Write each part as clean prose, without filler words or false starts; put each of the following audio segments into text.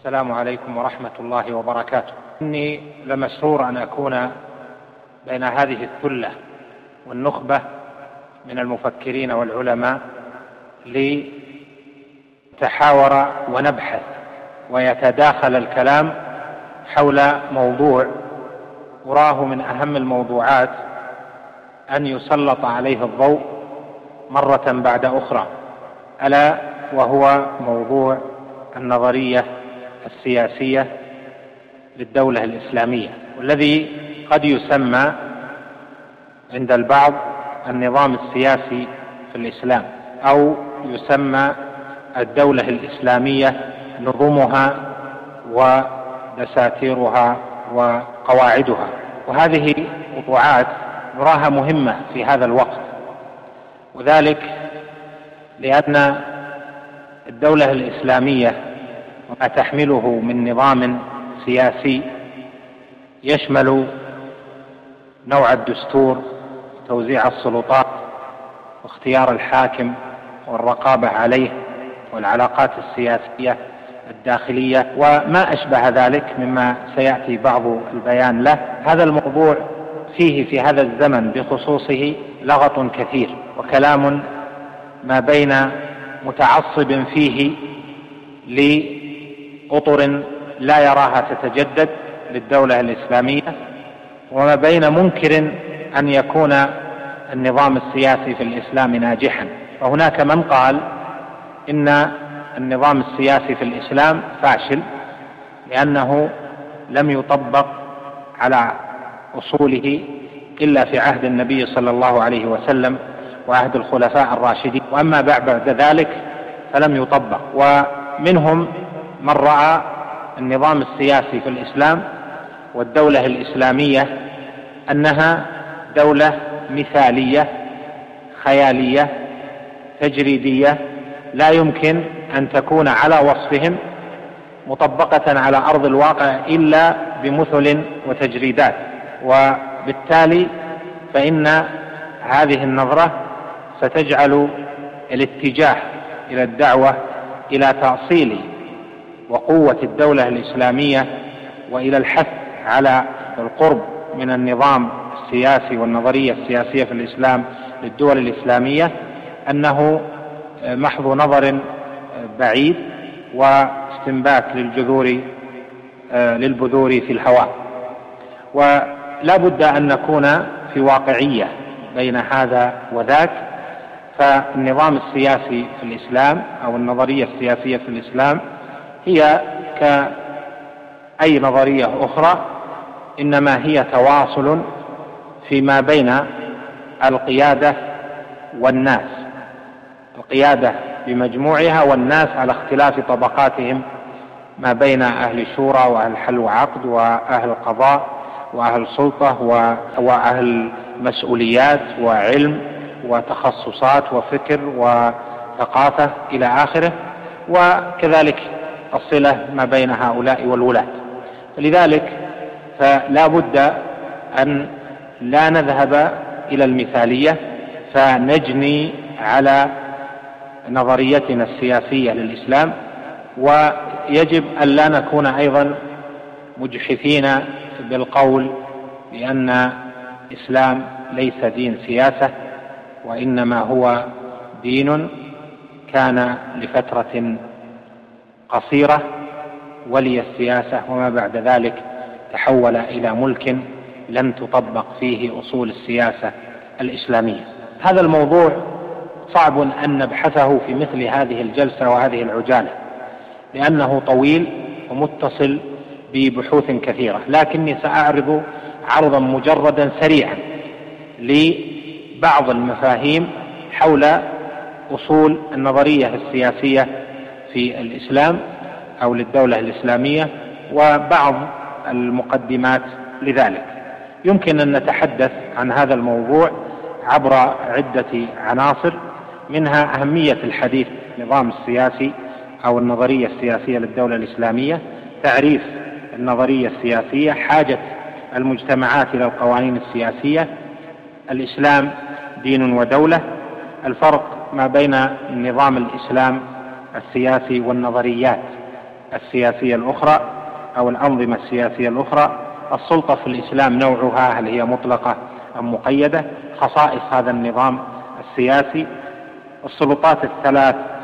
السلام عليكم ورحمة الله وبركاته. إني لمسرور أن أكون بين هذه الثلة والنخبة من المفكرين والعلماء لتحاور ونبحث ويتداخل الكلام حول موضوع أراه من أهم الموضوعات أن يسلط عليه الضوء مرة بعد أخرى، ألا وهو موضوع النظرية السياسية للدولة الإسلامية، والذي قد يسمى عند البعض النظام السياسي في الإسلام، أو يسمى الدولة الإسلامية نظمها ودساتيرها وقواعدها. وهذه موضوعات نراها مهمة في هذا الوقت، وذلك لأن الدولة الإسلامية وما تحمله من نظام سياسي يشمل نوع الدستور، توزيع السلطات، واختيار الحاكم والرقابة عليه، والعلاقات السياسية الداخلية وما أشبه ذلك مما سيأتي بعض البيان له. هذا الموضوع فيه في هذا الزمن بخصوصه لغط كثير وكلام ما بين متعصب فيه لأطر لا يراها تتجدد للدولة الإسلامية، وما بين منكر أن يكون النظام السياسي في الإسلام ناجحا. وهناك من قال إن النظام السياسي في الإسلام فاشل لأنه لم يطبق على أصوله إلا في عهد النبي صلى الله عليه وسلم وعهد الخلفاء الراشدين، وأما بعد ذلك فلم يطبق. ومنهم من رأى النظام السياسي في الإسلام والدولة الإسلامية أنها دولة مثالية خيالية تجريدية لا يمكن أن تكون على وصفهم مطبقة على أرض الواقع إلا بمثل وتجريدات، وبالتالي فإن هذه النظرة ستجعل الاتجاه إلى الدعوة إلى تأصيل وقوة الدولة الإسلامية وإلى الحث على القرب من النظام السياسي والنظرية السياسية في الإسلام للدول الإسلامية أنه محض نظر بعيد واستنبات للبذور في الهواء. ولا بد أن نكون في واقعية بين هذا وذاك، فالنظام السياسي في الإسلام أو النظرية السياسية في الإسلام هي كأي نظرية أخرى، إنما هي تواصل فيما بين القيادة والناس، القيادة بمجموعها والناس على اختلاف طبقاتهم ما بين أهل الشورى وأهل الحل وعقد وأهل القضاء وأهل السلطة وأهل مسؤوليات وعلم وتخصصات وفكر وثقافة إلى آخره، وكذلك الصلة ما بين هؤلاء والولاة. لذلك فلا بد أن لا نذهب إلى المثالية فنجني على نظريتنا السياسية للإسلام، ويجب أن لا نكون أيضا مجحفين بالقول بأن الإسلام ليس دين سياسة، وإنما هو دين كان لفترة قصيرة ولي السياسة، وما بعد ذلك تحول إلى ملك لم تطبق فيه أصول السياسة الإسلامية. هذا الموضوع صعب أن نبحثه في مثل هذه الجلسة وهذه العجالة لأنه طويل ومتصل ببحوث كثيرة، لكني سأعرض عرضا مجردا سريعا لبعض المفاهيم حول أصول النظرية السياسية في الإسلام أو للدولة الإسلامية وبعض المقدمات لذلك. يمكن أن نتحدث عن هذا الموضوع عبر عدة عناصر، منها أهمية الحديث النظام السياسي أو النظرية السياسية للدولة الإسلامية، تعريف النظرية السياسية، حاجة المجتمعات إلى القوانين السياسية، الإسلام دين ودولة، الفرق ما بين نظام الإسلام السياسي والنظريات السياسية الأخرى أو الأنظمة السياسية الأخرى. السلطة في الإسلام نوعها، هل هي مطلقة أم مقيدة؟ خصائص هذا النظام السياسي. السلطات الثلاث في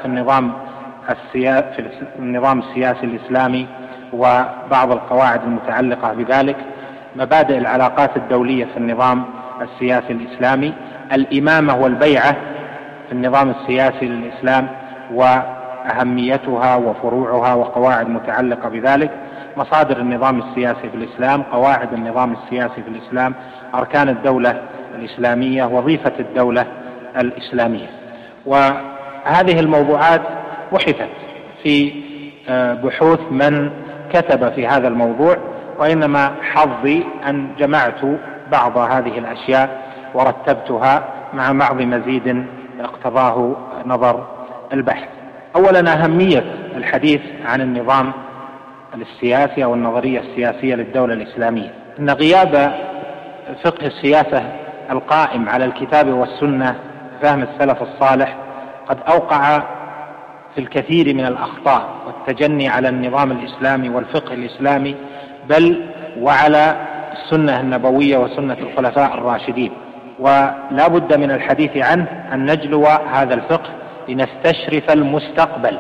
النظام السياسي الإسلامي وبعض القواعد المتعلقة بذلك. مبادئ العلاقات الدولية في النظام السياسي الإسلامي. الإمامة والبيعة في النظام السياسي للإسلام وأهميتها وفروعها وقواعد متعلقة بذلك. مصادر النظام السياسي في الإسلام، قواعد النظام السياسي في الإسلام، أركان الدولة الإسلامية، وظيفة الدولة الإسلامية. وهذه الموضوعات بحثت في بحوث من كتب في هذا الموضوع، وإنما حظي أن جمعت بعض هذه الأشياء ورتبتها مع بعض مزيد اقتضاه نظر البحث. أولا، أهمية الحديث عن النظام السياسي أو النظرية السياسية للدولة الإسلامية. إن غياب فقه السياسة القائم على الكتاب والسنة فهم السلف الصالح قد أوقع في الكثير من الأخطاء والتجني على النظام الإسلامي والفقه الإسلامي، بل وعلى السنة النبوية وسنة الخلفاء الراشدين. ولا بد من الحديث عنه، أن نجلو هذا الفقه لنستشرف المستقبل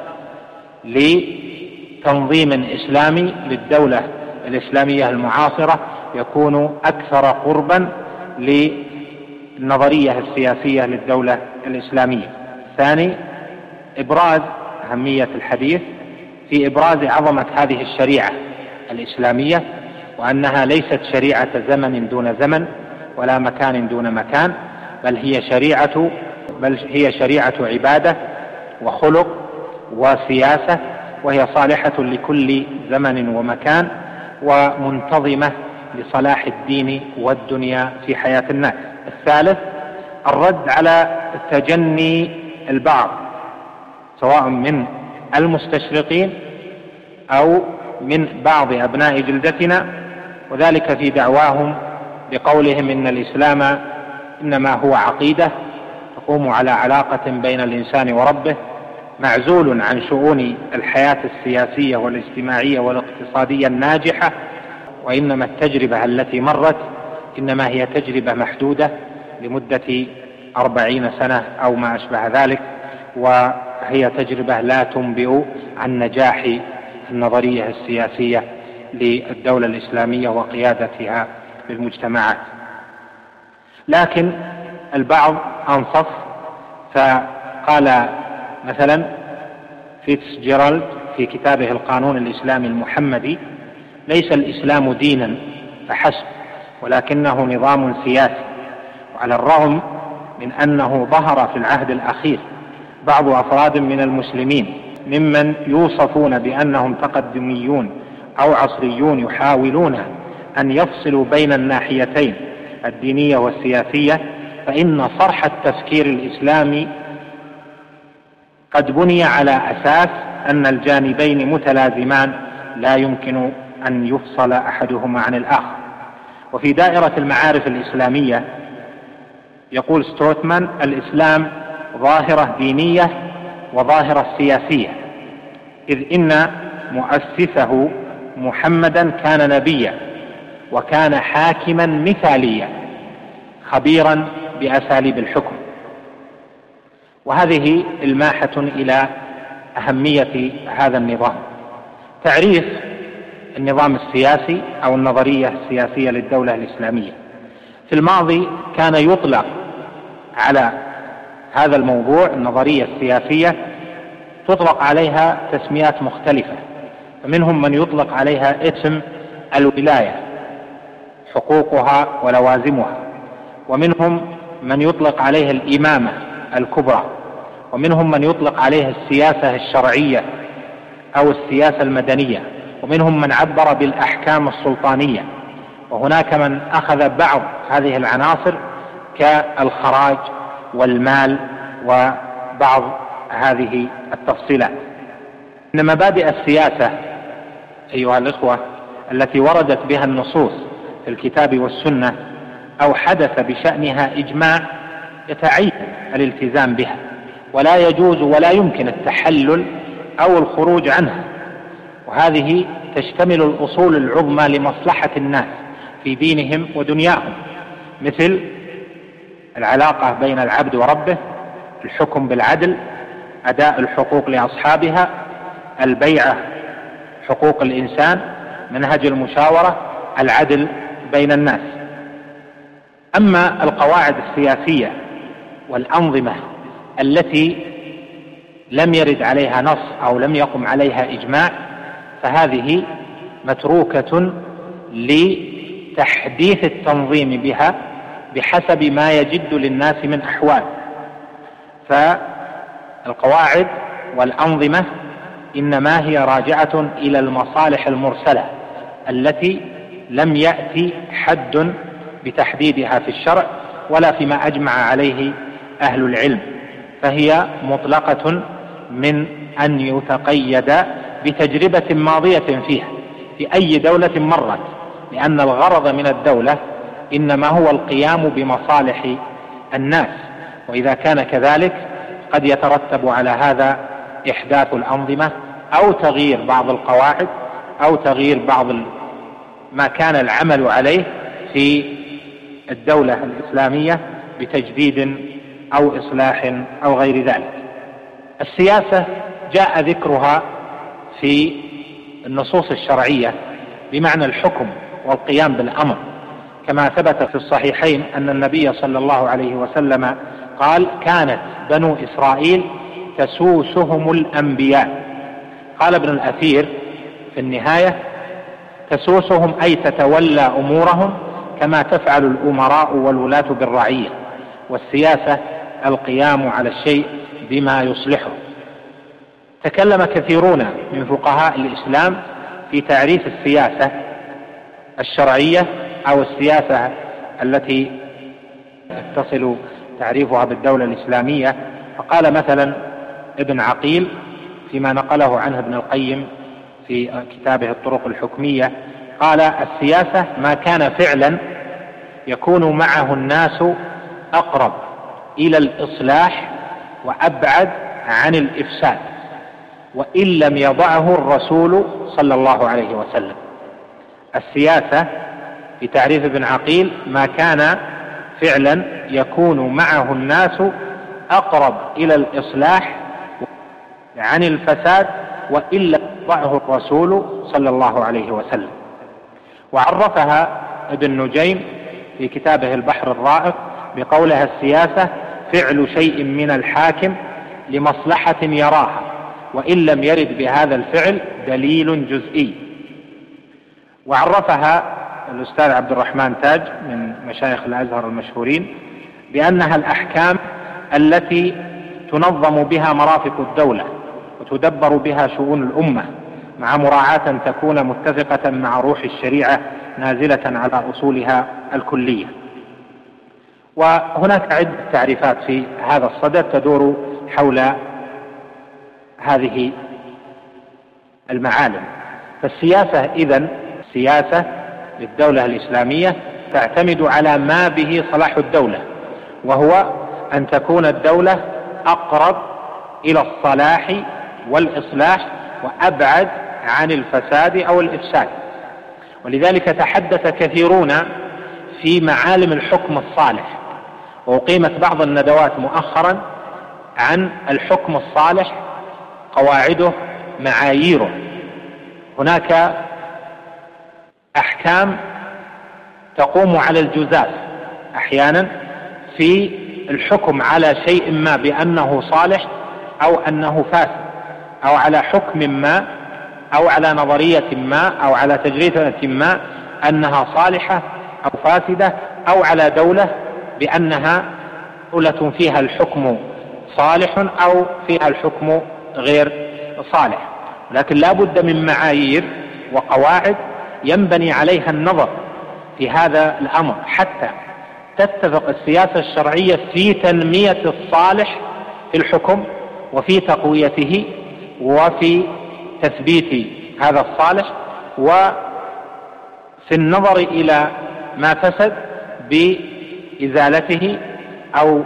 لتنظيم إسلامي للدولة الإسلامية المعاصرة يكون أكثر قربا للنظرية السياسية للدولة الإسلامية. ثاني، إبراز أهمية الحديث في إبراز عظمة هذه الشريعة الإسلامية، وأنها ليست شريعة زمن دون زمن ولا مكان دون مكان، بل هي شريعة عبادة وخلق وسياسة، وهي صالحة لكل زمن ومكان ومنتظمة لصلاح الدين والدنيا في حياة الناس. الثالث، الرد على تجني البعض سواء من المستشرقين أو من بعض أبناء جلدتنا، وذلك في دعواهم بقولهم إن الإسلام إنما هو عقيدة تقوم على علاقة بين الإنسان وربه، معزول عن شؤون الحياة السياسية والاجتماعية والاقتصادية الناجحة، وإنما التجربة التي مرت إنما هي تجربة محدودة لمدة 40 سنة أو ما أشبه ذلك، وهي تجربة لا تنبئ عن نجاح النظرية السياسية للدولة الإسلامية وقيادتها للمجتمعات. لكن البعض أنصف فقال مثلا فيتسجيرالد في كتابه القانون الإسلامي المحمدي: ليس الإسلام دينا فحسب، ولكنه نظام سياسي. وعلى الرغم من أنه ظهر في العهد الأخير بعض أفراد من المسلمين ممن يوصفون بأنهم تقدميون أو عصريون يحاولون أن يفصلوا بين الناحيتين الدينية والسياسية، فإن صرح التفكير الإسلامي قد بني على أساس أن الجانبين متلازمان لا يمكن أن يفصل أحدهما عن الآخر. وفي دائرة المعارف الإسلامية يقول ستروتمان: الإسلام ظاهرة دينية وظاهرة سياسية، إذ إن مؤسسه محمدا كان نبيا وكان حاكما مثاليا خبيرا بأساليب الحكم. وهذه الماحة إلى أهمية هذا النظام. تعريف النظام السياسي أو النظرية السياسية للدولة الإسلامية: في الماضي كان يطلق على هذا الموضوع النظرية السياسية تطلق عليها تسميات مختلفة، فمنهم من يطلق عليها اسم الولاية حقوقها ولوازمها، ومنهم من يطلق عليها الإمامة الكبرى، ومنهم من يطلق عليها السياسة الشرعية أو السياسة المدنية، ومنهم من عبر بالأحكام السلطانية، وهناك من أخذ بعض هذه العناصر كالخراج والمال وبعض هذه التفصيلات. إن مبادئ السياسة أيها الإخوة التي وردت بها النصوص في الكتاب والسنة أو حدث بشأنها إجماع يتعين الالتزام بها، ولا يجوز ولا يمكن التحلل أو الخروج عنها، وهذه تشتمل الأصول العظمى لمصلحة الناس في دينهم ودنياهم، مثل العلاقة بين العبد وربه، الحكم بالعدل، أداء الحقوق لأصحابها، البيعة، حقوق الإنسان، منهج المشاورة، العدل بين الناس. أما القواعد السياسية والأنظمة التي لم يرد عليها نص أو لم يقم عليها إجماع فهذه متروكة لتحديث التنظيم بها بحسب ما يجد للناس من أحوال. فالقواعد والأنظمة إنما هي راجعة إلى المصالح المرسلة التي لم يأتي حد بتحديدها في الشرع ولا فيما أجمع عليه أهل العلم، فهي مطلقة من أن يتقيد بتجربة ماضية فيها في أي دولة مرت، لأن الغرض من الدولة إنما هو القيام بمصالح الناس، وإذا كان كذلك قد يترتب على هذا إحداث الأنظمة أو تغيير بعض القواعد أو تغيير بعض ما كان العمل عليه في الدولة الإسلامية بتجديد أو إصلاح أو غير ذلك. السياسة جاء ذكرها في النصوص الشرعية بمعنى الحكم والقيام بالأمر، كما ثبت في الصحيحين أن النبي صلى الله عليه وسلم قال: كانت بنو إسرائيل تسوسهم الأنبياء. قال ابن الأثير في النهاية: تسوسهم أي تتولى أمورهم كما تفعل الأمراء والولاة بالرعية، والسياسة القيام على الشيء بما يصلحه. تكلم كثيرون من فقهاء الإسلام في تعريف السياسة الشرعية أو السياسة التي يتصل تعريفها بالدولة الإسلامية، فقال مثلا ابن عقيل فيما نقله عنه ابن القيم في كتابه الطرق الحكمية، قال: السياسة ما كان فعلا يكون معه الناس أقرب إلى الإصلاح وأبعد عن الإفساد، وإن لم يضعه الرسول صلى الله عليه وسلم. السياسة في تعريف ابن عقيل ما كان فعلا يكون معه الناس أقرب إلى الإصلاح عن الفساد وإن لم يضعه الرسول صلى الله عليه وسلم. وعرفها ابن نجيم في كتابه البحر الرائق بقولها: السياسة فعل شيء من الحاكم لمصلحة يراها وإن لم يرد بهذا الفعل دليل جزئي. وعرفها الأستاذ عبد الرحمن تاج من مشايخ الأزهر المشهورين بأنها الأحكام التي تنظم بها مرافق الدولة وتدبر بها شؤون الأمة مع مراعاة تكون متفقة مع روح الشريعة نازلة على أصولها الكلية. وهناك عدة تعريفات في هذا الصدد تدور حول هذه المعالم. فالسياسة إذن سياسة للدولة الإسلامية تعتمد على ما به صلاح الدولة، وهو أن تكون الدولة أقرب إلى الصلاح والإصلاح وأبعد عن الفساد أو الإفساد. ولذلك تحدث كثيرون في معالم الحكم الصالح، وأقيمت بعض الندوات مؤخرا عن الحكم الصالح، قواعده، معاييره. هناك أحكام تقوم على الجزاف أحيانا في الحكم على شيء ما بأنه صالح أو أنه فاسد، أو على حكم ما أو على نظرية ما أو على تجربة ما أنها صالحة أو فاسدة، أو على دولة بأنها دولة فيها الحكم صالح أو فيها الحكم غير صالح. لكن لا بد من معايير وقواعد ينبني عليها النظر في هذا الأمر حتى تتفق السياسة الشرعية في تنمية الصالح في الحكم وفي تقويته وفي تثبيت هذا الصالح، وفي النظر إلى ما فسد بإزالته أو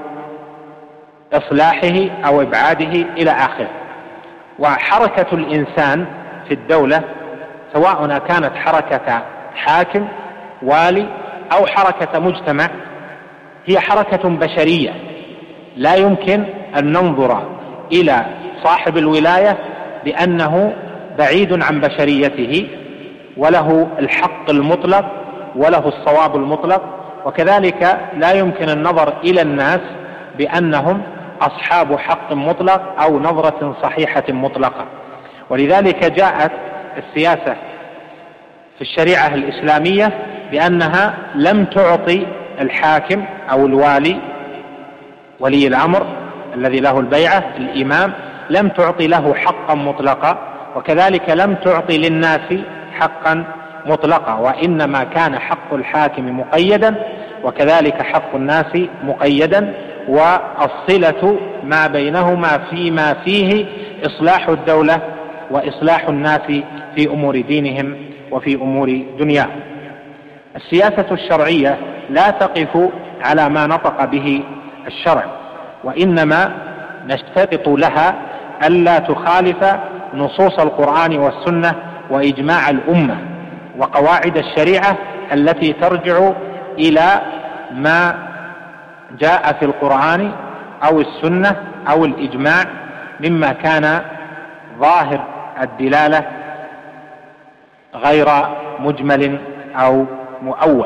إصلاحه أو إبعاده إلى آخره. وحركة الإنسان في الدولة، سواء كانت حركة حاكم والي أو حركة مجتمع، هي حركة بشرية. لا يمكن أن ننظر إلى صاحب الولاية بأنه بعيد عن بشريته وله الحق المطلق وله الصواب المطلق، وكذلك لا يمكن النظر إلى الناس بأنهم أصحاب حق مطلق أو نظرة صحيحة مطلقة. ولذلك جاءت السياسة في الشريعة الإسلامية بأنها لم تعطي الحاكم أو الوالي ولي الأمر الذي له البيعة الإمام، لم تعطي له حقا مطلقا، وكذلك لم تعطي للناس حقا مطلقا، وإنما كان حق الحاكم مقيدا وكذلك حق الناس مقيدا، والصلة ما بينهما فيما فيه إصلاح الدولة وإصلاح الناس في أمور دينهم وفي أمور دنياهم. السياسة الشرعية لا تقف على ما نطق به الشرع، وإنما نشترط لها ألا تخالف نصوص القرآن والسنة وإجماع الأمة وقواعد الشريعة التي ترجع إلى ما جاء في القرآن أو السنة أو الإجماع مما كان ظاهر الدلالة غير مجمل أو مؤول.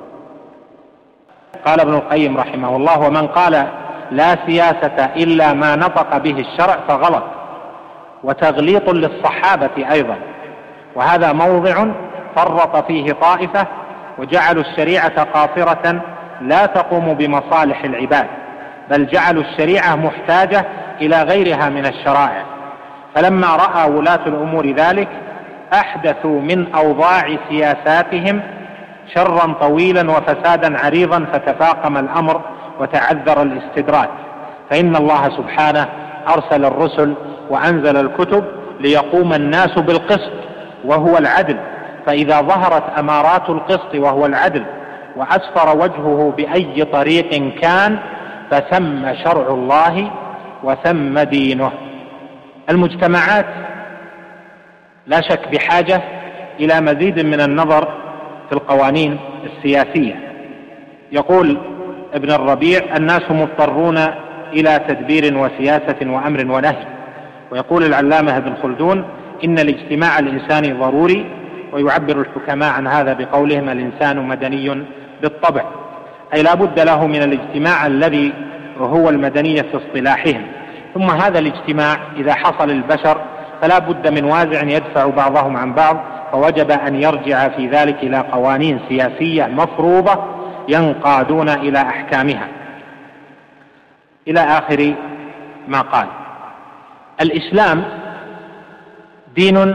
قال ابن القيم رحمه الله: ومن قال لا سياسة إلا ما نطق به الشرع فغلط، وتغليط للصحابة أيضا، وهذا موضع فرط فيه طائفة وجعلوا الشريعة قاصرة لا تقوم بمصالح العباد، بل جعلوا الشريعة محتاجة إلى غيرها من الشرائع. فلما رأى ولاة الأمور ذلك أحدثوا من أوضاع سياساتهم شرا طويلا وفسادا عريضا، فتفاقم الأمر وتعذر الاستدراج. فإن الله سبحانه أرسل الرسل وأنزل الكتب ليقوم الناس بالقسط وهو العدل، فإذا ظهرت أمارات القسط وهو العدل وأسفر وجهه بأي طريق كان فثم شرع الله وثم دينه. المجتمعات لا شك بحاجة إلى مزيد من النظر في القوانين السياسية. يقول ابن الربيع: الناس مضطرون إلى تدبير وسياسة وأمر ونهي. ويقول العلامة ابن خلدون: إن الاجتماع الإنساني ضروري. ويعبر الحكماء عن هذا بقولهم: الإنسان مدني بالطبع، أي لا بد له من الاجتماع الذي هو المدنية في اصطلاحهم. ثم هذا الاجتماع إذا حصل البشر فلا بد من وازع يدفع بعضهم عن بعض، فوجب أن يرجع في ذلك إلى قوانين سياسية مفروضة ينقادون إلى أحكامها، إلى آخر ما قال. الإسلام دين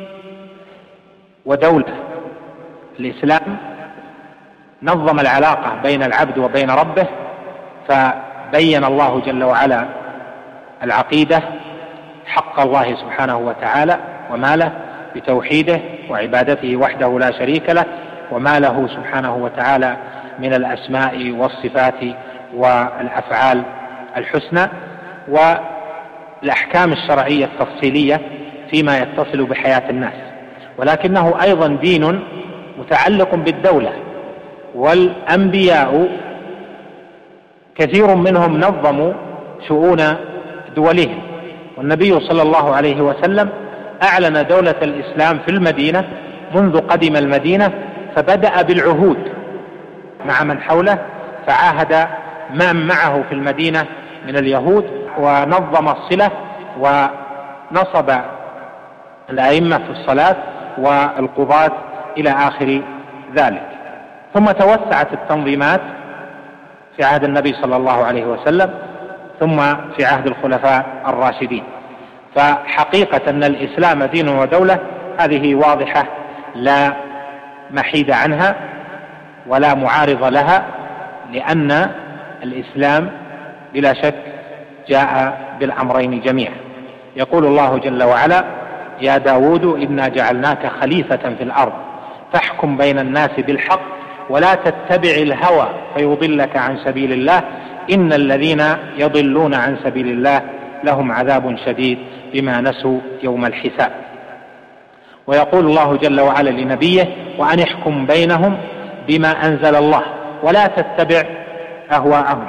ودولة. الإسلام نظم العلاقة بين العبد وبين ربه، فبين الله جل وعلا العقيدة، حق الله سبحانه وتعالى وما له بتوحيده وعبادته وحده لا شريك له، وما له سبحانه وتعالى من الأسماء والصفات والأفعال الحسنى، والأحكام الشرعية التفصيلية فيما يتصل بحياة الناس. ولكنه أيضا دين متعلق بالدولة، والأنبياء كثير منهم نظموا شؤون دولهم، والنبي صلى الله عليه وسلم أعلن دولة الإسلام في المدينة منذ قدم المدينة، فبدأ بالعهود مع من حوله، فعاهد من معه في المدينة من اليهود، ونظم الصلة ونصب الأئمة في الصلاة والقضاة إلى آخر ذلك. ثم توسعت التنظيمات في عهد النبي صلى الله عليه وسلم، ثم في عهد الخلفاء الراشدين. فحقيقة أن الإسلام دين ودولة هذه واضحة لا محيد عنها ولا معارض لها، لأن الإسلام بلا شك جاء بالأمرين جميعا. يقول الله جل وعلا: يا داود إنا جعلناك خليفة في الأرض فاحكم بين الناس بالحق ولا تتبع الهوى فيضلك عن سبيل الله إن الذين يضلون عن سبيل الله لهم عذاب شديد بما نسوا يوم الحساب. ويقول الله جل وعلا لنبيه: وأن احكم بينهم بما أنزل الله ولا تتبع أهواءهم.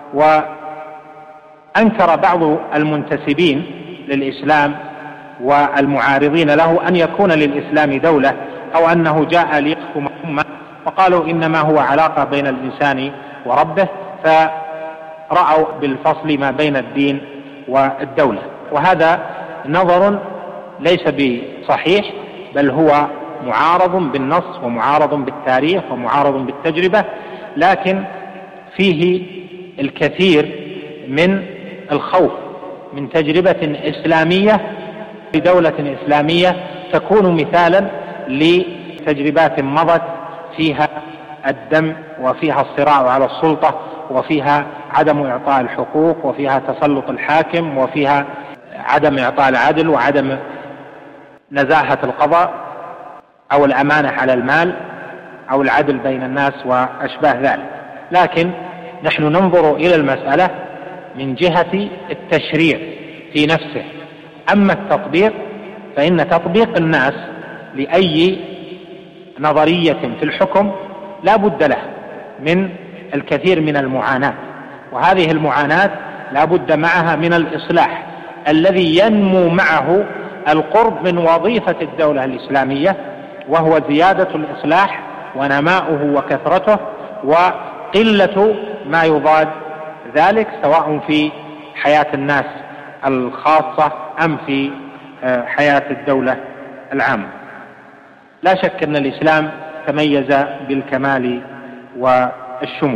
وأنكر بعض المنتسبين للإسلام والمعارضين له أن يكون للإسلام دولة أو أنه جاء ليحكم أمة، وقالوا إنما هو علاقة بين الإنسان وربه، فرأوا بالفصل ما بين الدين والدولة. وهذا نظر ليس بصحيح، بل هو معارض بالنص ومعارض بالتاريخ ومعارض بالتجربة، لكن فيه الكثير من الخوف من تجربة إسلامية بدولة إسلامية تكون مثالا لتجربات مضت فيها الدم وفيها الصراع على السلطة وفيها عدم إعطاء الحقوق وفيها تسلط الحاكم وفيها عدم إعطاء العدل وعدم نزاهة القضاء أو الأمانة على المال أو العدل بين الناس وأشباه ذلك. لكن نحن ننظر إلى المسألة من جهة التشريع في نفسه. أما التطبيق فإن تطبيق الناس لأي نظرية في الحكم لا بد له من الكثير من المعاناة، وهذه المعاناة لا بد معها من الإصلاح الذي ينمو معه القرب من وظيفة الدولة الإسلامية، وهو زيادة الإصلاح ونماؤه وكثرته وقلة ما يضاد ذلك، سواء في حياة الناس الخاصة أم في حياة الدولة العامة. لا شك أن الإسلام تميز بالكمال والشمول.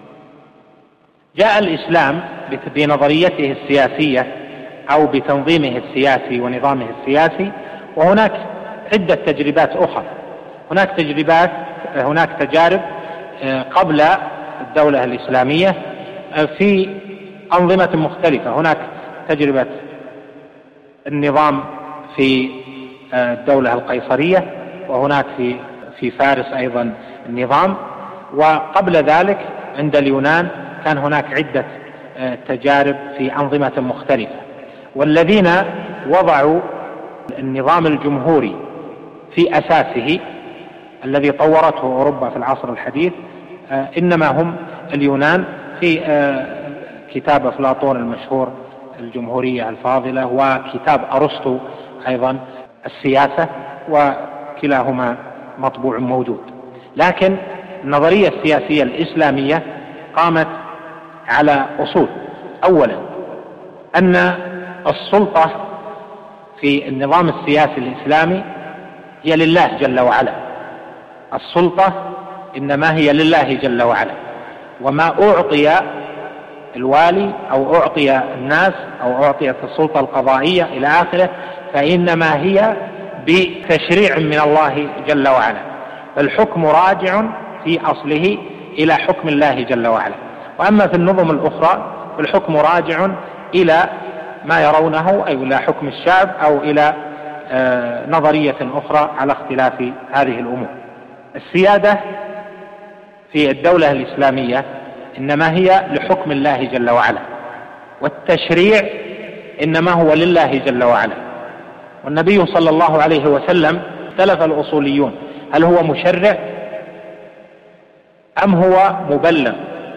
جاء الإسلام بنظريته السياسية أو بتنظيمه السياسي ونظامه السياسي، وهناك عدة تجربات أخرى. هناك تجارب قبل الدولة الإسلامية في أنظمة مختلفة. هناك تجربة النظام في الدولة القيصرية، وهناك في فارس أيضا النظام، وقبل ذلك عند اليونان كان هناك عدة تجارب في أنظمة مختلفة. والذين وضعوا النظام الجمهوري في أساسه الذي طورته أوروبا في العصر الحديث إنما هم اليونان، في كتاب أفلاطون المشهور الجمهورية الفاضلة، وكتاب أرسطو أيضا السياسة، وكلاهما مطبوع موجود. لكن النظرية السياسية الإسلامية قامت على أصول. أولا أن السلطة في النظام السياسي الإسلامي هي لله جل وعلا. السلطة إنما هي لله جل وعلا، وما أعطي الوالي أو أعطي الناس أو أعطيت السلطة القضائية إلى آخره فإنما هي بتشريع من الله جل وعلا. الحكم راجع في أصله إلى حكم الله جل وعلا. وأما في النظم الأخرى فالحكم راجع إلى ما يرونه، أو إلى حكم الشعب، أو إلى نظرية أخرى على اختلاف هذه الأمور. السيادة في الدولة الإسلامية إنما هي لحكم الله جل وعلا، والتشريع إنما هو لله جل وعلا. والنبي صلى الله عليه وسلم اختلف الأصوليون هل هو مشرع أم هو مبلغ،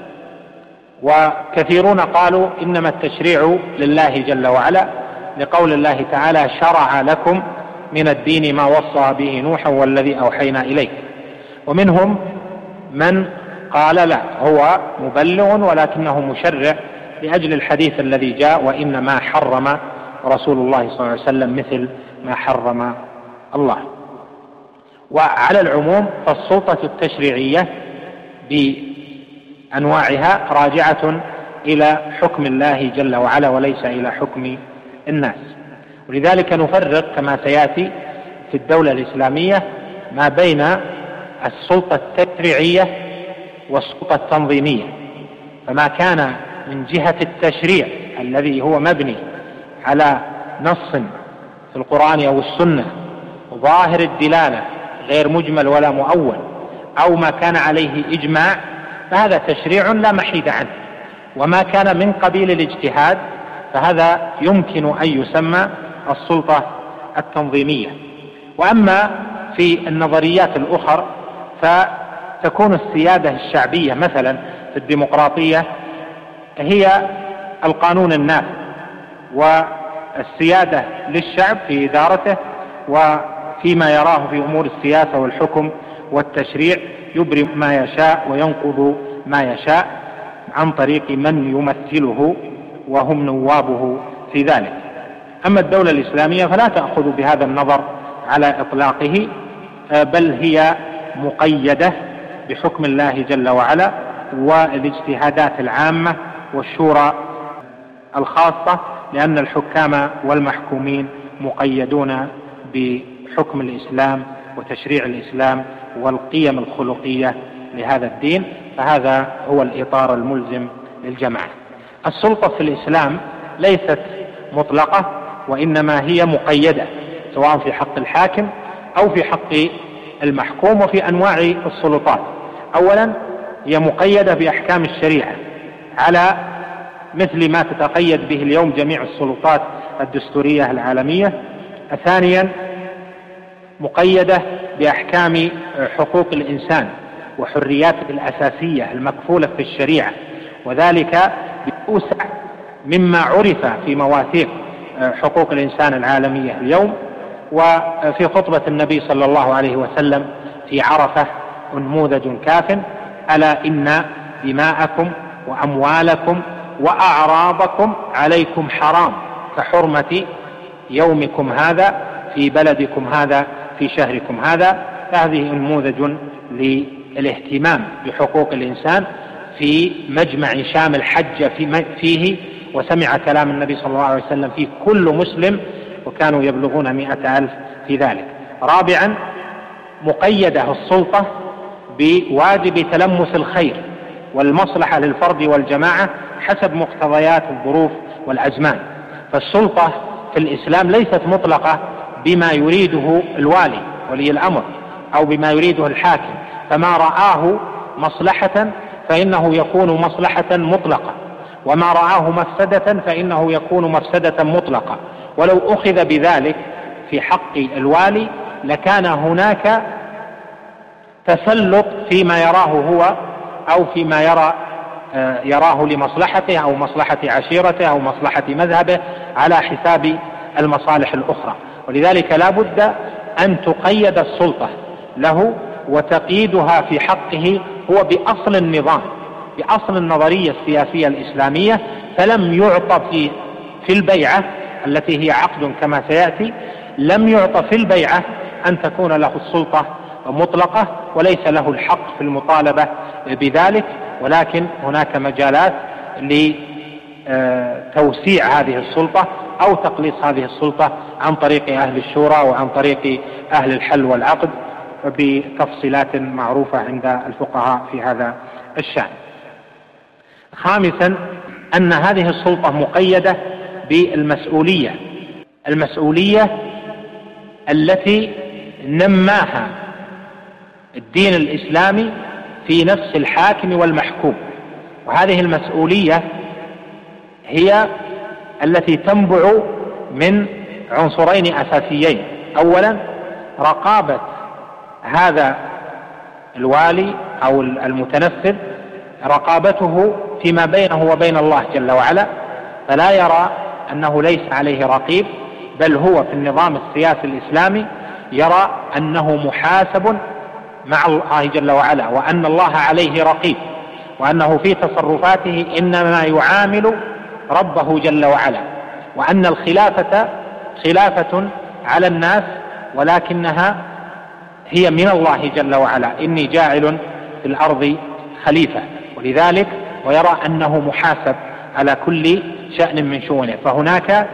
وكثيرون قالوا إنما التشريع لله جل وعلا، لقول الله تعالى: شرع لكم من الدين ما وصى به نوحا والذي أوحينا إليك. ومنهم من قال لا، هو مبلغ ولكنه مشرع لأجل الحديث الذي جاء: وإنما حرم رسول الله صلى الله عليه وسلم مثل ما حرم الله. وعلى العموم فالسلطة التشريعية بأنواعها راجعة إلى حكم الله جل وعلا وليس إلى حكم الناس. ولذلك نفرق كما سيأتي في الدولة الإسلامية ما بين السلطة التشريعية والسلطة التنظيمية. فما كان من جهة التشريع الذي هو مبني على نص في القرآن أو السنة ظاهر الدلالة غير مجمل ولا مؤول، أو ما كان عليه إجماع، فهذا تشريع لا محيد عنه. وما كان من قبيل الاجتهاد فهذا يمكن أن يسمى السلطة التنظيمية. وأما في النظريات الأخرى فتكون السيادة الشعبية مثلا في الديمقراطية هي القانون النافذ والسيادة للشعب في إدارته وفيما يراه في أمور السياسة والحكم والتشريع، يبرم ما يشاء وينقض ما يشاء عن طريق من يمثله وهم نوابه في ذلك. أما الدولة الإسلامية فلا تأخذ بهذا النظر على إطلاقه، بل هي مقيدة بحكم الله جل وعلا والاجتهادات العامة والشورى الخاصة، لأن الحكام والمحكومين مقيدون بحكم الإسلام وتشريع الإسلام والقيم الخلقية لهذا الدين، فهذا هو الإطار الملزم للجماعة. السلطة في الإسلام ليست مطلقة، وإنما هي مقيدة سواء في حق الحاكم أو في حق المحكوم وفي أنواع السلطات. أولا هي مقيدة بأحكام الشريعة على مثل ما تتقيد به اليوم جميع السلطات الدستورية العالمية. ثانيا مقيدة بأحكام حقوق الإنسان وحرياته الأساسية المكفولة في الشريعة، وذلك بأوسع مما عرف في مواثيق حقوق الإنسان العالمية اليوم. وفي خطبة النبي صلى الله عليه وسلم في عرفة نموذج كاف: ألا إن دماءكم وأموالكم وأعراضكم عليكم حرام كحرمة يومكم هذا في بلدكم هذا في شهركم هذا. فهذه نموذج للاهتمام بحقوق الإنسان في مجمع شامل حج فيه وسمع كلام النبي صلى الله عليه وسلم فيه كل مسلم، وكانوا يبلغون 100,000 في ذلك. رابعا مقيدة السلطة بواجب تلمس الخير والمصلحة للفرد والجماعة حسب مقتضيات الظروف والأزمان. فالسلطة في الإسلام ليست مطلقة بما يريده الوالي ولي الأمر أو بما يريده الحاكم، فما رآه مصلحة فإنه يكون مصلحة مطلقة، وما رآه مفسدة فإنه يكون مفسدة مطلقة. ولو أخذ بذلك في حق الوالي لكان هناك تسلط فيما يراه هو أو فيما يراه لمصلحته أو مصلحة عشيرته أو مصلحة مذهبه على حساب المصالح الأخرى. ولذلك لا بد أن تقيد السلطة له، وتقييدها في حقه هو بأصل النظام، بأصل النظرية السياسية الإسلامية. فلم يعطى في البيعة التي هي عقد كما سيأتي، لم يعطى في البيعة أن تكون له السلطة مطلقة، وليس له الحق في المطالبة بذلك، ولكن هناك مجالات لتوسيع هذه السلطة أو تقليص هذه السلطة عن طريق أهل الشورى وعن طريق أهل الحل والعقد بتفصيلات معروفة عند الفقهاء في هذا الشأن. خامسا أن هذه السلطة مقيدة بالمسؤولية، المسؤولية التي نماها الدين الإسلامي في نفس الحاكم والمحكوم. وهذه المسؤولية هي التي تنبع من عنصرين أساسيين: أولا رقابة هذا الوالي أو المتنفذ، رقابته فيما بينه وبين الله جل وعلا، فلا يرى أنه ليس عليه رقيب، بل هو في النظام السياسي الإسلامي يرى أنه محاسب مع الله جل وعلا، وأن الله عليه رقيب، وأنه في تصرفاته إنما يعامل ربه جل وعلا، وأن الخلافة خلافة على الناس ولكنها هي من الله جل وعلا: إني جاعل في الأرض خليفة. ولذلك ويرى أنه محاسب على كل شأن من شؤونه. فهناك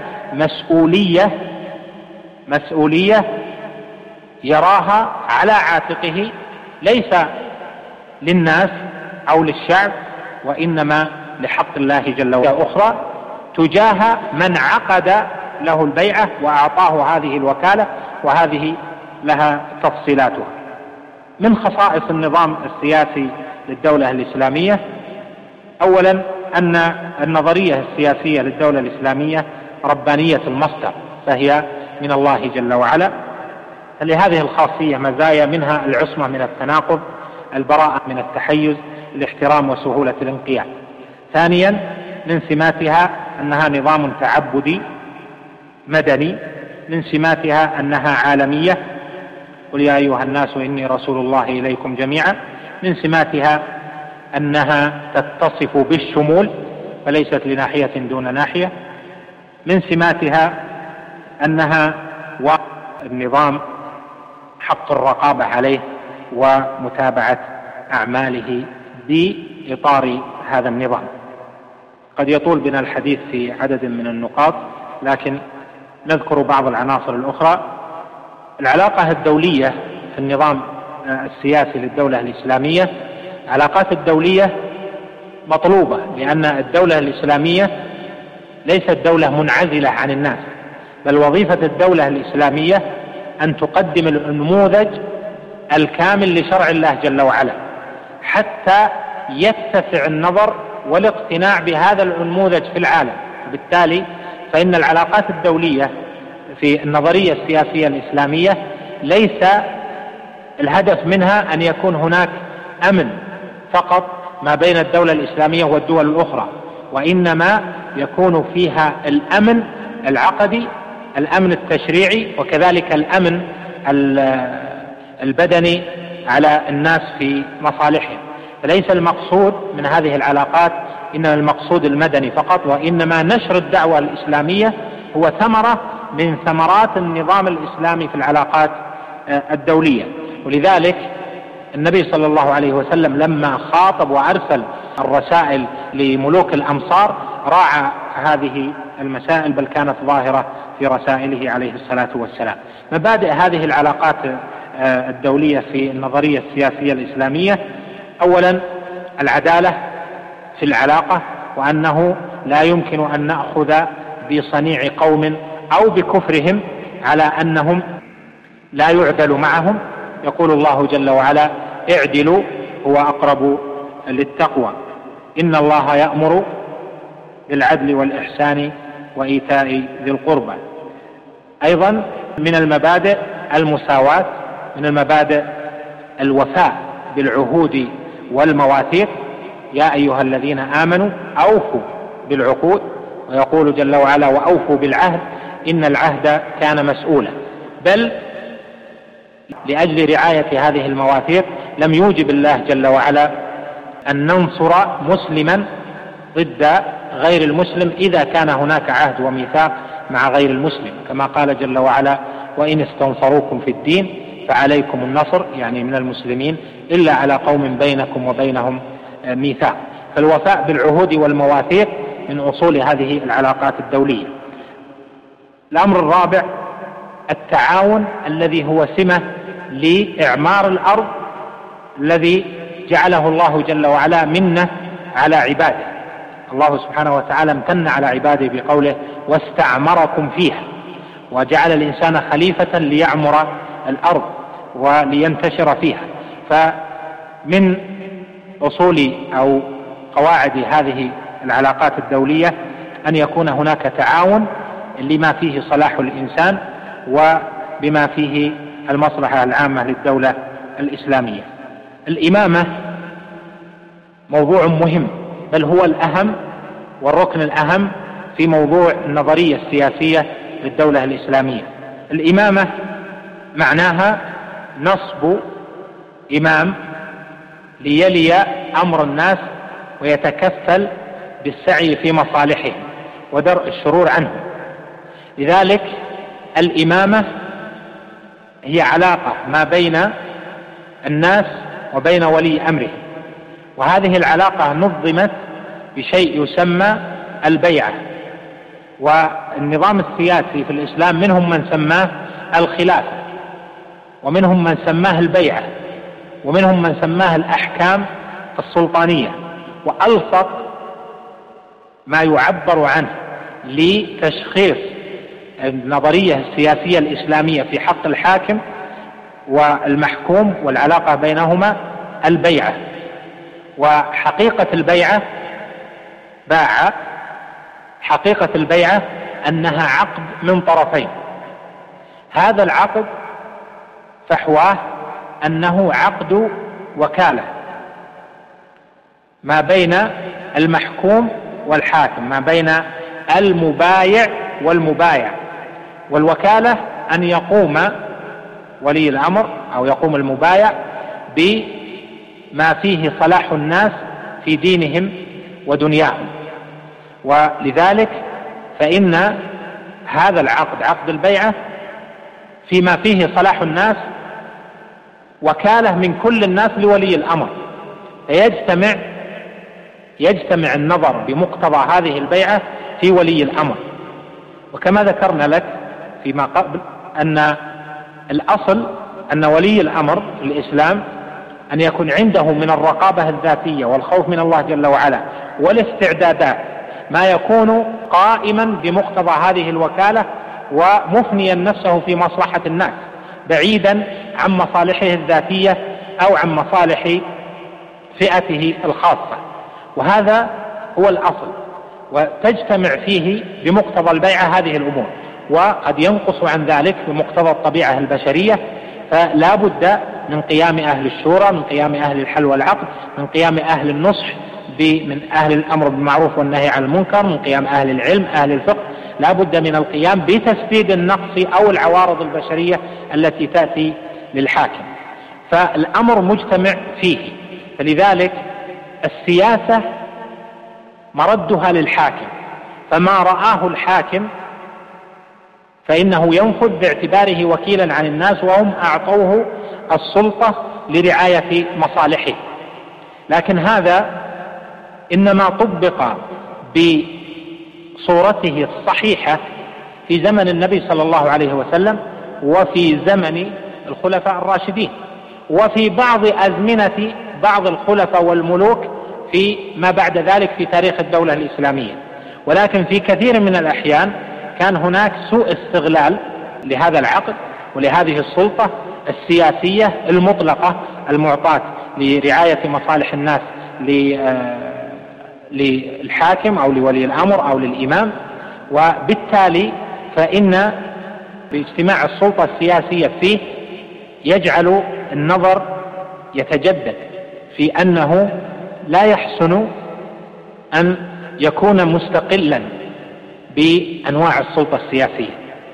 مسؤولية يراها على عاتقه، ليس للناس أو للشعب، وإنما لحق الله جل وعلا. أخرى تجاه من عقد له البيعة وأعطاه هذه الوكالة، وهذه لها تفصيلاتها. من خصائص النظام السياسي للدولة الإسلامية: أولا أن النظرية السياسية للدولة الإسلامية ربانية المصدر، فهي من الله جل وعلا. لهذه الخاصية مزايا، منها العصمة من التناقض، البراءة من التحيز، الاحترام وسهولة الانقياد. ثانيا، من سماتها أنها نظام تعبدي مدني. من سماتها أنها عالمية، قل يا أيها الناس إني رسول الله إليكم جميعا. من سماتها أنها تتصف بالشمول فليست لناحية دون ناحية. من سماتها أنها النظام حق الرقابة عليه ومتابعة أعماله بإطار هذا النظام. قد يطول بنا الحديث في عدد من النقاط، لكن نذكر بعض العناصر الأخرى. العلاقة الدولية في النظام السياسي للدولة الإسلامية، العلاقات الدولية مطلوبة، لأن الدولة الإسلامية ليست دولة منعزلة عن الناس، بل وظيفة الدولة الإسلامية أن تقدم النموذج الكامل لشرع الله جل وعلا، حتى يتسع النظر والاقتناع بهذا النموذج في العالم. بالتالي فإن العلاقات الدولية في النظرية السياسية الإسلامية ليس الهدف منها أن يكون هناك أمن فقط ما بين الدولة الإسلامية والدول الأخرى، وإنما يكون فيها الأمن العقدي، الأمن التشريعي، وكذلك الأمن البدني على الناس في مصالحهم. فليس المقصود من هذه العلاقات إنما المقصود المدني فقط، وإنما نشر الدعوة الإسلامية هو ثمرة من ثمرات النظام الإسلامي في العلاقات الدولية. ولذلك النبي صلى الله عليه وسلم لما خاطب وأرسل الرسائل لملوك الأمصار راعى هذه المسائل، بل كانت ظاهرة في رسائله عليه الصلاة والسلام. مبادئ هذه العلاقات الدولية في النظرية السياسية الإسلامية: أولا، العدالة في العلاقة، وأنه لا يمكن أن نأخذ بصنيع قوم أو بكفرهم على أنهم لا يعدل معهم. يقول الله جل وعلا: اعدلوا هو أقرب للتقوى، إن الله يأمر بالعدل والإحسان وإيتاء ذي القربى. أيضا من المبادئ المساواة، من المبادئ الوفاء بالعهود والمواثيق: يا أيها الذين آمنوا أوفوا بالعقود. ويقول جل وعلا: وأوفوا بالعهد إن العهد كان مسؤولا. بل لأجل رعاية هذه المواثيق لم يوجب الله جل وعلا أن ننصر مسلما ضد غير المسلم إذا كان هناك عهد وميثاق مع غير المسلم، كما قال جل وعلا: وإن استنصروكم في الدين فعليكم النصر، يعني من المسلمين، إلا على قوم بينكم وبينهم ميثاق. فالوفاء بالعهود والمواثيق من أصول هذه العلاقات الدولية. الأمر الرابع: التعاون الذي هو سمة لإعمار الأرض الذي جعله الله جل وعلا منة على عباده. الله سبحانه وتعالى امتن على عباده بقوله: واستعمركم فيها، وجعل الإنسان خليفة ليعمر الأرض ولينتشر فيها. فمن أصول أو قواعد هذه العلاقات الدولية أن يكون هناك تعاون لما فيه صلاح الإنسان وبما فيه المصلحة العامة للدولة الإسلامية. الإمامة موضوع مهم، بل هو الأهم والركن الأهم في موضوع النظرية السياسية للدولة الإسلامية. الإمامة معناها نصب إمام ليلي أمر الناس ويتكفل بالسعي في مصالحهم ودرء الشرور عنهم. لذلك الإمامة هي علاقة ما بين الناس وبين ولي أمره، وهذه العلاقة نظمت بشيء يسمى البيعة. والنظام السياسي في الإسلام منهم من سماه الخلافة، ومنهم من سماه البيعة، ومنهم من سماه الأحكام السلطانية. وألصق ما يعبر عنه لتشخيص النظرية السياسية الإسلامية في حق الحاكم والمحكوم والعلاقة بينهما البيعة. وحقيقة البيعة حقيقة البيعة أنها عقد من طرفين. هذا العقد فحواه أنه عقد وكالة ما بين المحكوم والحاكم، ما بين المبايع والمبايع. والوكالة أن يقوم ولي الأمر أو يقوم المبايع بما فيه صلاح الناس في دينهم ودنياهم. ولذلك فإن هذا العقد، عقد البيعة، فيما فيه صلاح الناس وكالة من كل الناس لولي الأمر، يجتمع النظر بمقتضى هذه البيعة في ولي الأمر. وكما ذكرنا لك فيما قبل أن الأصل أن ولي الأمر في الإسلام أن يكون عنده من الرقابة الذاتية والخوف من الله جل وعلا والاستعدادات ما يكون قائما بمقتضى هذه الوكالة ومفنيا نفسه في مصلحة الناس بعيدا عن مصالحه الذاتية أو عن مصالح فئته الخاصة. وهذا هو الأصل، وتجتمع فيه بمقتضى البيعة هذه الأمور، وقد ينقص عن ذلك بمقتضى الطبيعة البشرية. فلا بد من قيام أهل الشورى، من قيام أهل الحل والعقد، من قيام أهل النصح، من أهل الأمر بالمعروف والنهي عن المنكر، من قيام أهل العلم أهل الفقه. لا بد من القيام بتسديد النقص أو العوارض البشرية التي تأتي للحاكم. فالأمر مجتمع فيه. فلذلك السياسة مردها للحاكم، فما رآه الحاكم فإنه ينفذ باعتباره وكيلا عن الناس وهم أعطوه السلطة لرعاية مصالحه. لكن هذا إنما طبق بصورته الصحيحة في زمن النبي صلى الله عليه وسلم وفي زمن الخلفاء الراشدين وفي بعض أزمنة بعض الخلفاء والملوك في ما بعد ذلك في تاريخ الدولة الإسلامية. ولكن في كثير من الأحيان كان هناك سوء استغلال لهذا العقد ولهذه السلطة السياسية المطلقة المعطاة لرعاية مصالح الناس للحاكم أو لولي الأمر أو للإمام. وبالتالي فإن باجتماع السلطة السياسية فيه يجعل النظر يتجدد في أنه لا يحسن أن يكون مستقلا بأنواع السلطة السياسية،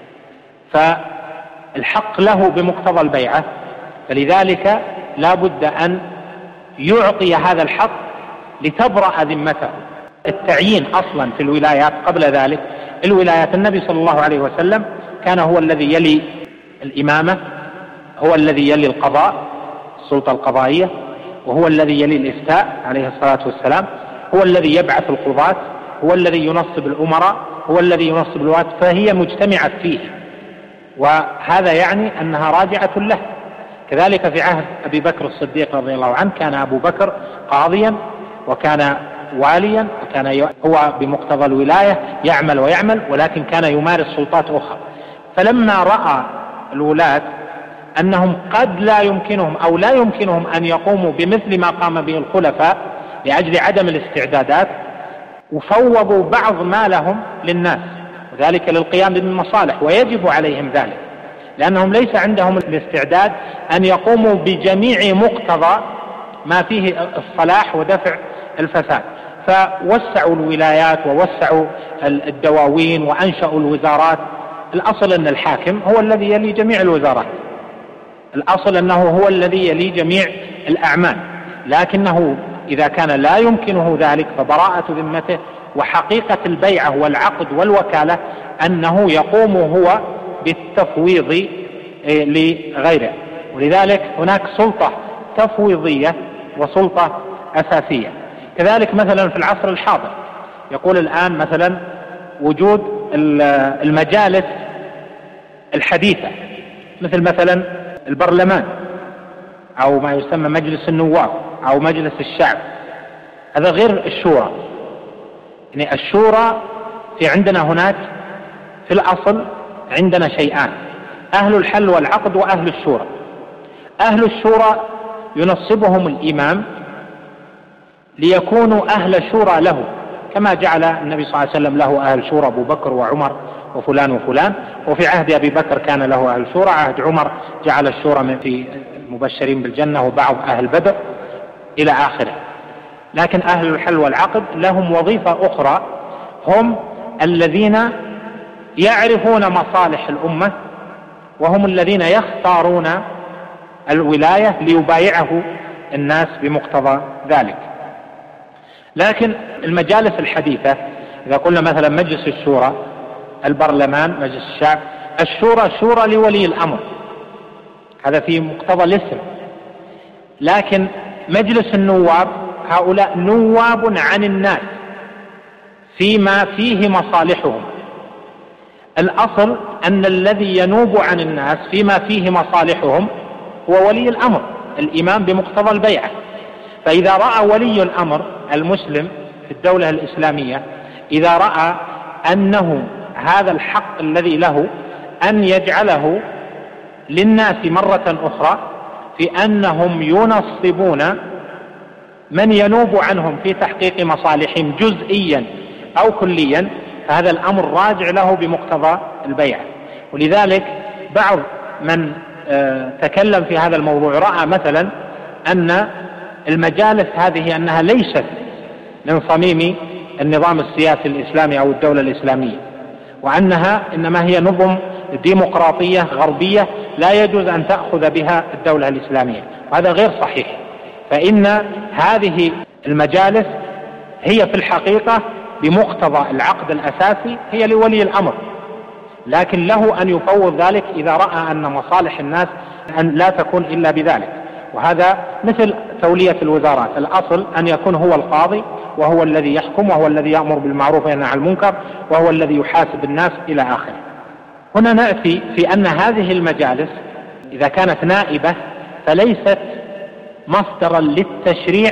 فالحق له بمقتضى البيعة. فلذلك لا بد أن يعطي هذا الحق لتبرأ ذمته. التعيين أصلا في الولايات قبل ذلك، الولايات النبي صلى الله عليه وسلم كان هو الذي يلي الإمامة، هو الذي يلي القضاء، السلطة القضائية، وهو الذي يلي الإفتاء عليه الصلاة والسلام، هو الذي يبعث القضاة، هو الذي ينصب الأمراء، هو الذي ينصب الولاة. فهي مجتمعة فيه، وهذا يعني أنها راجعة له. كذلك في عهد أبي بكر الصديق رضي الله عنه كان أبو بكر قاضيا وكان واليا، وكان هو بمقتضى الولاية يعمل ولكن كان يمارس سلطات أخرى. فلما رأى الولاة أنهم قد لا يمكنهم أن يقوموا بمثل ما قام به الخلفاء لأجل عدم الاستعدادات، وفوضوا بعض ما لهم للناس، وذلك للقيام بالمصالح، ويجب عليهم ذلك لأنهم ليس عندهم الاستعداد أن يقوموا بجميع مقتضى ما فيه الصلاح ودفع الفساد. فوسعوا الولايات ووسعوا الدواوين وأنشأوا الوزارات. الأصل أن الحاكم هو الذي يلي جميع الوزارات، الأصل أنه هو الذي يلي جميع الأعمال، لكنه إذا كان لا يمكنه ذلك فبراءة ذمته وحقيقة البيعة والعقد والوكالة أنه يقوم هو بالتفويض لغيره. ولذلك هناك سلطة تفويضية وسلطة أساسية. كذلك مثلا في العصر الحاضر يقول الآن مثلا وجود المجالس الحديثة مثل مثلا البرلمان أو ما يسمى مجلس النواب أو مجلس الشعب، هذا غير الشورى. يعني الشورى في عندنا هناك في الأصل عندنا شيئان: أهل الحل والعقد وأهل الشورى. أهل الشورى ينصبهم الإمام ليكونوا أهل شورى له، كما جعل النبي صلى الله عليه وسلم له أهل شورى أبو بكر وعمر وفلان وفلان. وفي عهد أبي بكر كان له أهل شورى، عهد عمر جعل الشورى في المبشرين بالجنة وبعض أهل بدر إلى آخره. لكن أهل الحل والعقد لهم وظيفة أخرى، هم الذين يعرفون مصالح الأمة، وهم الذين يختارون الولاية ليبايعه الناس بمقتضى ذلك. لكن المجالس الحديثة، إذا قلنا مثلا مجلس الشورى، البرلمان، مجلس الشعب، الشورى شورى لولي الأمر، هذا في مقتضى الاسم. لكن مجلس النواب هؤلاء نواب عن الناس فيما فيه مصالحهم. الأصل أن الذي ينوب عن الناس فيما فيه مصالحهم هو ولي الأمر، الإمام بمقتضى البيعة. فإذا رأى ولي الأمر المسلم في الدولة الإسلامية، إذا رأى أنه هذا الحق الذي له أن يجعله للناس مرة أخرى في أنهم ينصبون من ينوب عنهم في تحقيق مصالحهم جزئيا أو كليا، فهذا الأمر راجع له بمقتضى البيعة. ولذلك بعض من تكلم في هذا الموضوع رأى مثلا أن المجالس هذه أنها ليست من صميم النظام السياسي الإسلامي أو الدولة الإسلامية، وأنها إنما هي نظم ديمقراطية غربية لا يجوز أن تأخذ بها الدولة الإسلامية، وهذا غير صحيح. فإن هذه المجالس هي في الحقيقة بمقتضى العقد الأساسي هي لولي الأمر، لكن له أن يفوض ذلك إذا رأى أن مصالح الناس أن لا تكون إلا بذلك. وهذا مثل تولية الوزارات، الأصل أن يكون هو القاضي، وهو الذي يحكم، وهو الذي يأمر بالمعروف وينهى عن المنكر، وهو الذي يحاسب الناس إلى آخره. هنا نأتي في أن هذه المجالس إذا كانت نائبة فليست مصدرا للتشريع،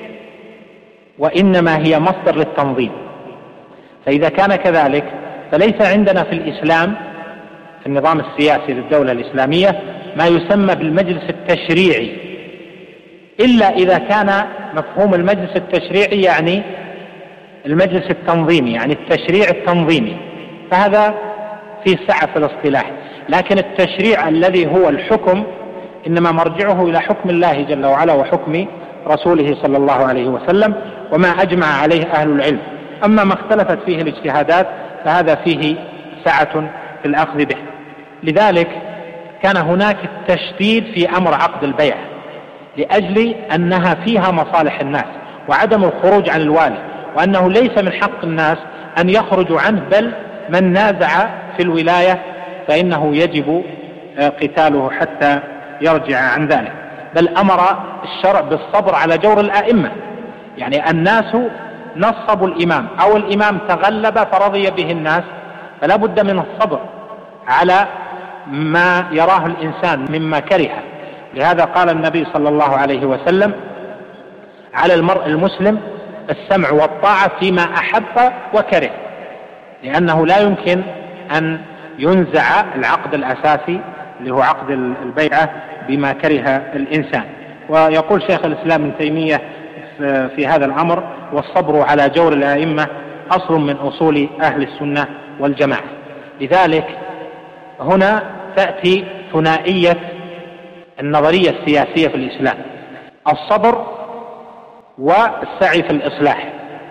وإنما هي مصدر للتنظيم. فإذا كان كذلك فليس عندنا في الإسلام في النظام السياسي للدولة الإسلامية ما يسمى بالمجلس التشريعي، إلا إذا كان مفهوم المجلس التشريعي يعني المجلس التنظيمي، يعني التشريع التنظيمي، فهذا فيه سعة في الاصطلاح. لكن التشريع الذي هو الحكم إنما مرجعه إلى حكم الله جل وعلا وحكم رسوله صلى الله عليه وسلم وما أجمع عليه أهل العلم. أما ما اختلفت فيه الاجتهادات فهذا فيه سعة في الأخذ به. لذلك كان هناك التشديد في أمر عقد البيع لأجل أنها فيها مصالح الناس وعدم الخروج عن الوالي، وأنه ليس من حق الناس أن يخرجوا عنه، بل من نازع في الولاية فإنه يجب قتاله حتى يرجع عن ذلك. بل أمر الشرع بالصبر على جور الآئمة، يعني الناس نصبوا الإمام أو الإمام تغلب فرضي به الناس، فلا بد من الصبر على ما يراه الإنسان مما كره. لهذا قال النبي صلى الله عليه وسلم: على المرء المسلم السمع والطاعة فيما أحب وكره، لأنه لا يمكن أن ينزع العقد الأساسي اللي هو عقد البيعة بما كره الإنسان. ويقول شيخ الإسلام ابن تيمية في هذا الأمر: والصبر على جور الأئمة أصل من أصول أهل السنة والجماعة. لذلك هنا تأتي ثنائية النظرية السياسية في الإسلام: الصبر والسعي في الإصلاح.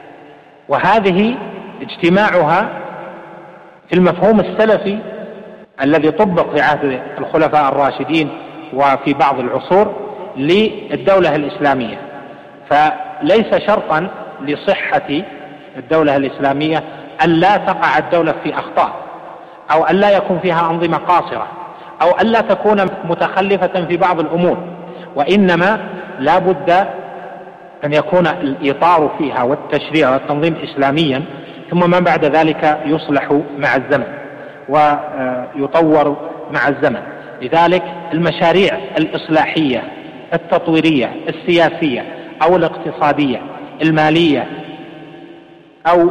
وهذه اجتماعها في المفهوم السلفي الذي طبق في عهد الخلفاء الراشدين وفي بعض العصور للدولة الإسلامية. فليس شرطا لصحة الدولة الإسلامية أن لا تقع الدولة في أخطاء، أو أن لا يكون فيها أنظمة قاصرة، أو أن لا تكون متخلفة في بعض الأمور، وإنما لا بد أن يكون الإطار فيها والتشريع والتنظيم إسلاميا، ثم ما بعد ذلك يصلح مع الزمن ويطور مع الزمن. لذلك المشاريع الإصلاحية التطويرية السياسية أو الاقتصادية المالية أو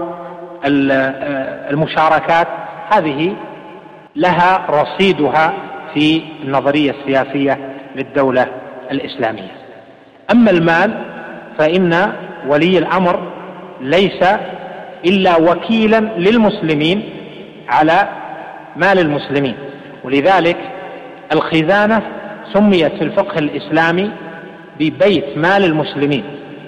المشاركات هذه لها رصيدها في النظرية السياسية للدولة الإسلامية. أما المال فإن ولي الأمر ليس إلا وكيلا للمسلمين على مال المسلمين. ولذلك الخزانة سميت في الفقه الإسلامي ببيت مال المسلمين.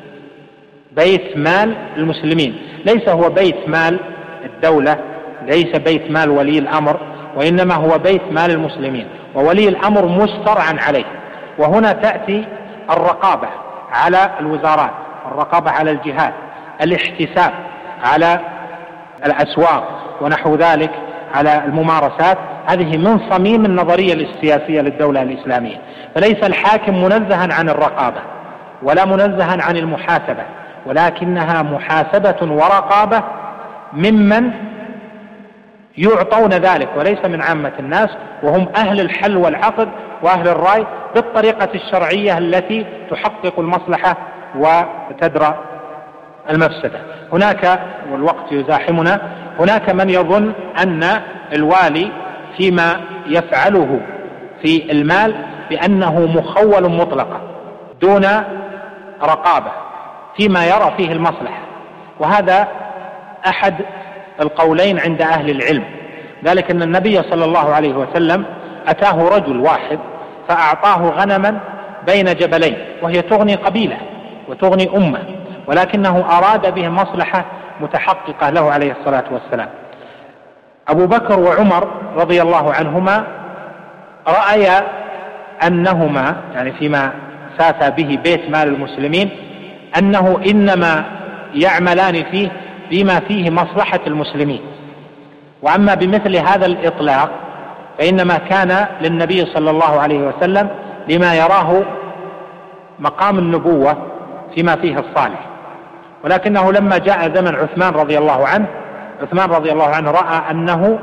بيت مال المسلمين ليس هو بيت مال الدولة، ليس بيت مال ولي الأمر، وإنما هو بيت مال المسلمين، وولي الأمر مسترعا عليه. وهنا تأتي الرقابة على الوزارات، الرقابة على الجهات، الاحتساب على الأسواق ونحو ذلك، على الممارسات. هذه من صميم النظرية السياسية للدولة الإسلامية. فليس الحاكم منزها عن الرقابة ولا منزها عن المحاسبة، ولكنها محاسبة ورقابة ممن يعطون ذلك وليس من عامة الناس، وهم أهل الحل والعقد وأهل الرأي بالطريقة الشرعية التي تحقق المصلحة وتدرأ المفسدة. هناك، والوقت يزاحمنا، هناك من يظن أن الوالي فيما يفعله في المال بأنه مخول مطلقا دون رقابة فيما يرى فيه المصلحة، وهذا أحد القولين عند أهل العلم. ذلك أن النبي صلى الله عليه وسلم أتاه رجل واحد فأعطاه غنما بين جبلين، وهي تغني قبيلة وتغني أمة، ولكنه أراد به مصلحة متحققة له عليه الصلاة والسلام. أبو بكر وعمر رضي الله عنهما رأيا أنهما، يعني فيما ساسى به بيت مال المسلمين، أنه إنما يعملان فيه بما فيه مصلحة المسلمين. وأما بمثل هذا الإطلاق فإنما كان للنبي صلى الله عليه وسلم لما يراه مقام النبوة فيما فيه الصالح. ولكنه لما جاء زمن عثمان رضي الله عنه، عثمان رضي الله عنه رأى أنه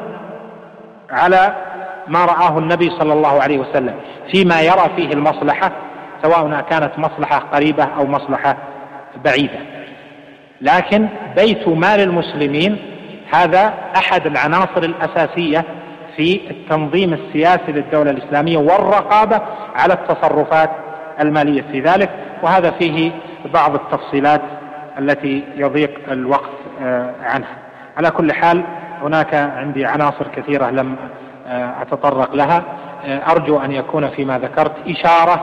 على ما رآه النبي صلى الله عليه وسلم فيما يرى فيه المصلحة، سواء كانت مصلحة قريبة أو مصلحة بعيدة. لكن بيت مال المسلمين هذا أحد العناصر الأساسية في التنظيم السياسي للدولة الإسلامية والرقابة على التصرفات المالية في ذلك، وهذا فيه بعض التفصيلات التي يضيق الوقت عنها. على كل حال هناك عندي عناصر كثيرة لم أتطرق لها، أرجو أن يكون فيما ذكرت إشارة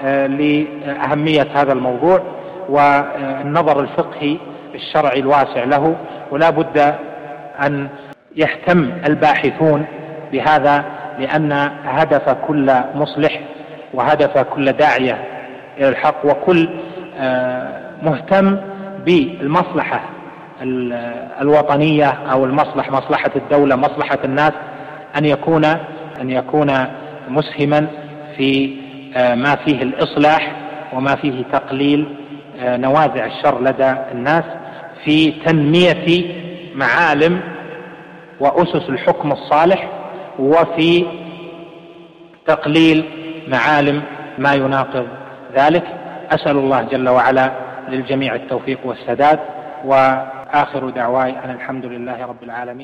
لأهمية هذا الموضوع والنظر الفقهي الشرعي الواسع له، ولا بد أن يهتم الباحثون بهذا، لأن هدف كل مصلح وهدف كل داعية إلى الحق وكل مهتم بالمصلحة الوطنية أو مصلحة الدولة، مصلحة الناس، أن يكون مسهما في ما فيه الإصلاح وما فيه تقليل نوازع الشر لدى الناس، في تنمية معالم وأسس الحكم الصالح، وفي تقليل معالم ما يناقض ذلك. أسأل الله جل وعلا للجميع التوفيق والسداد، وآخر دعواي أن الحمد لله رب العالمين.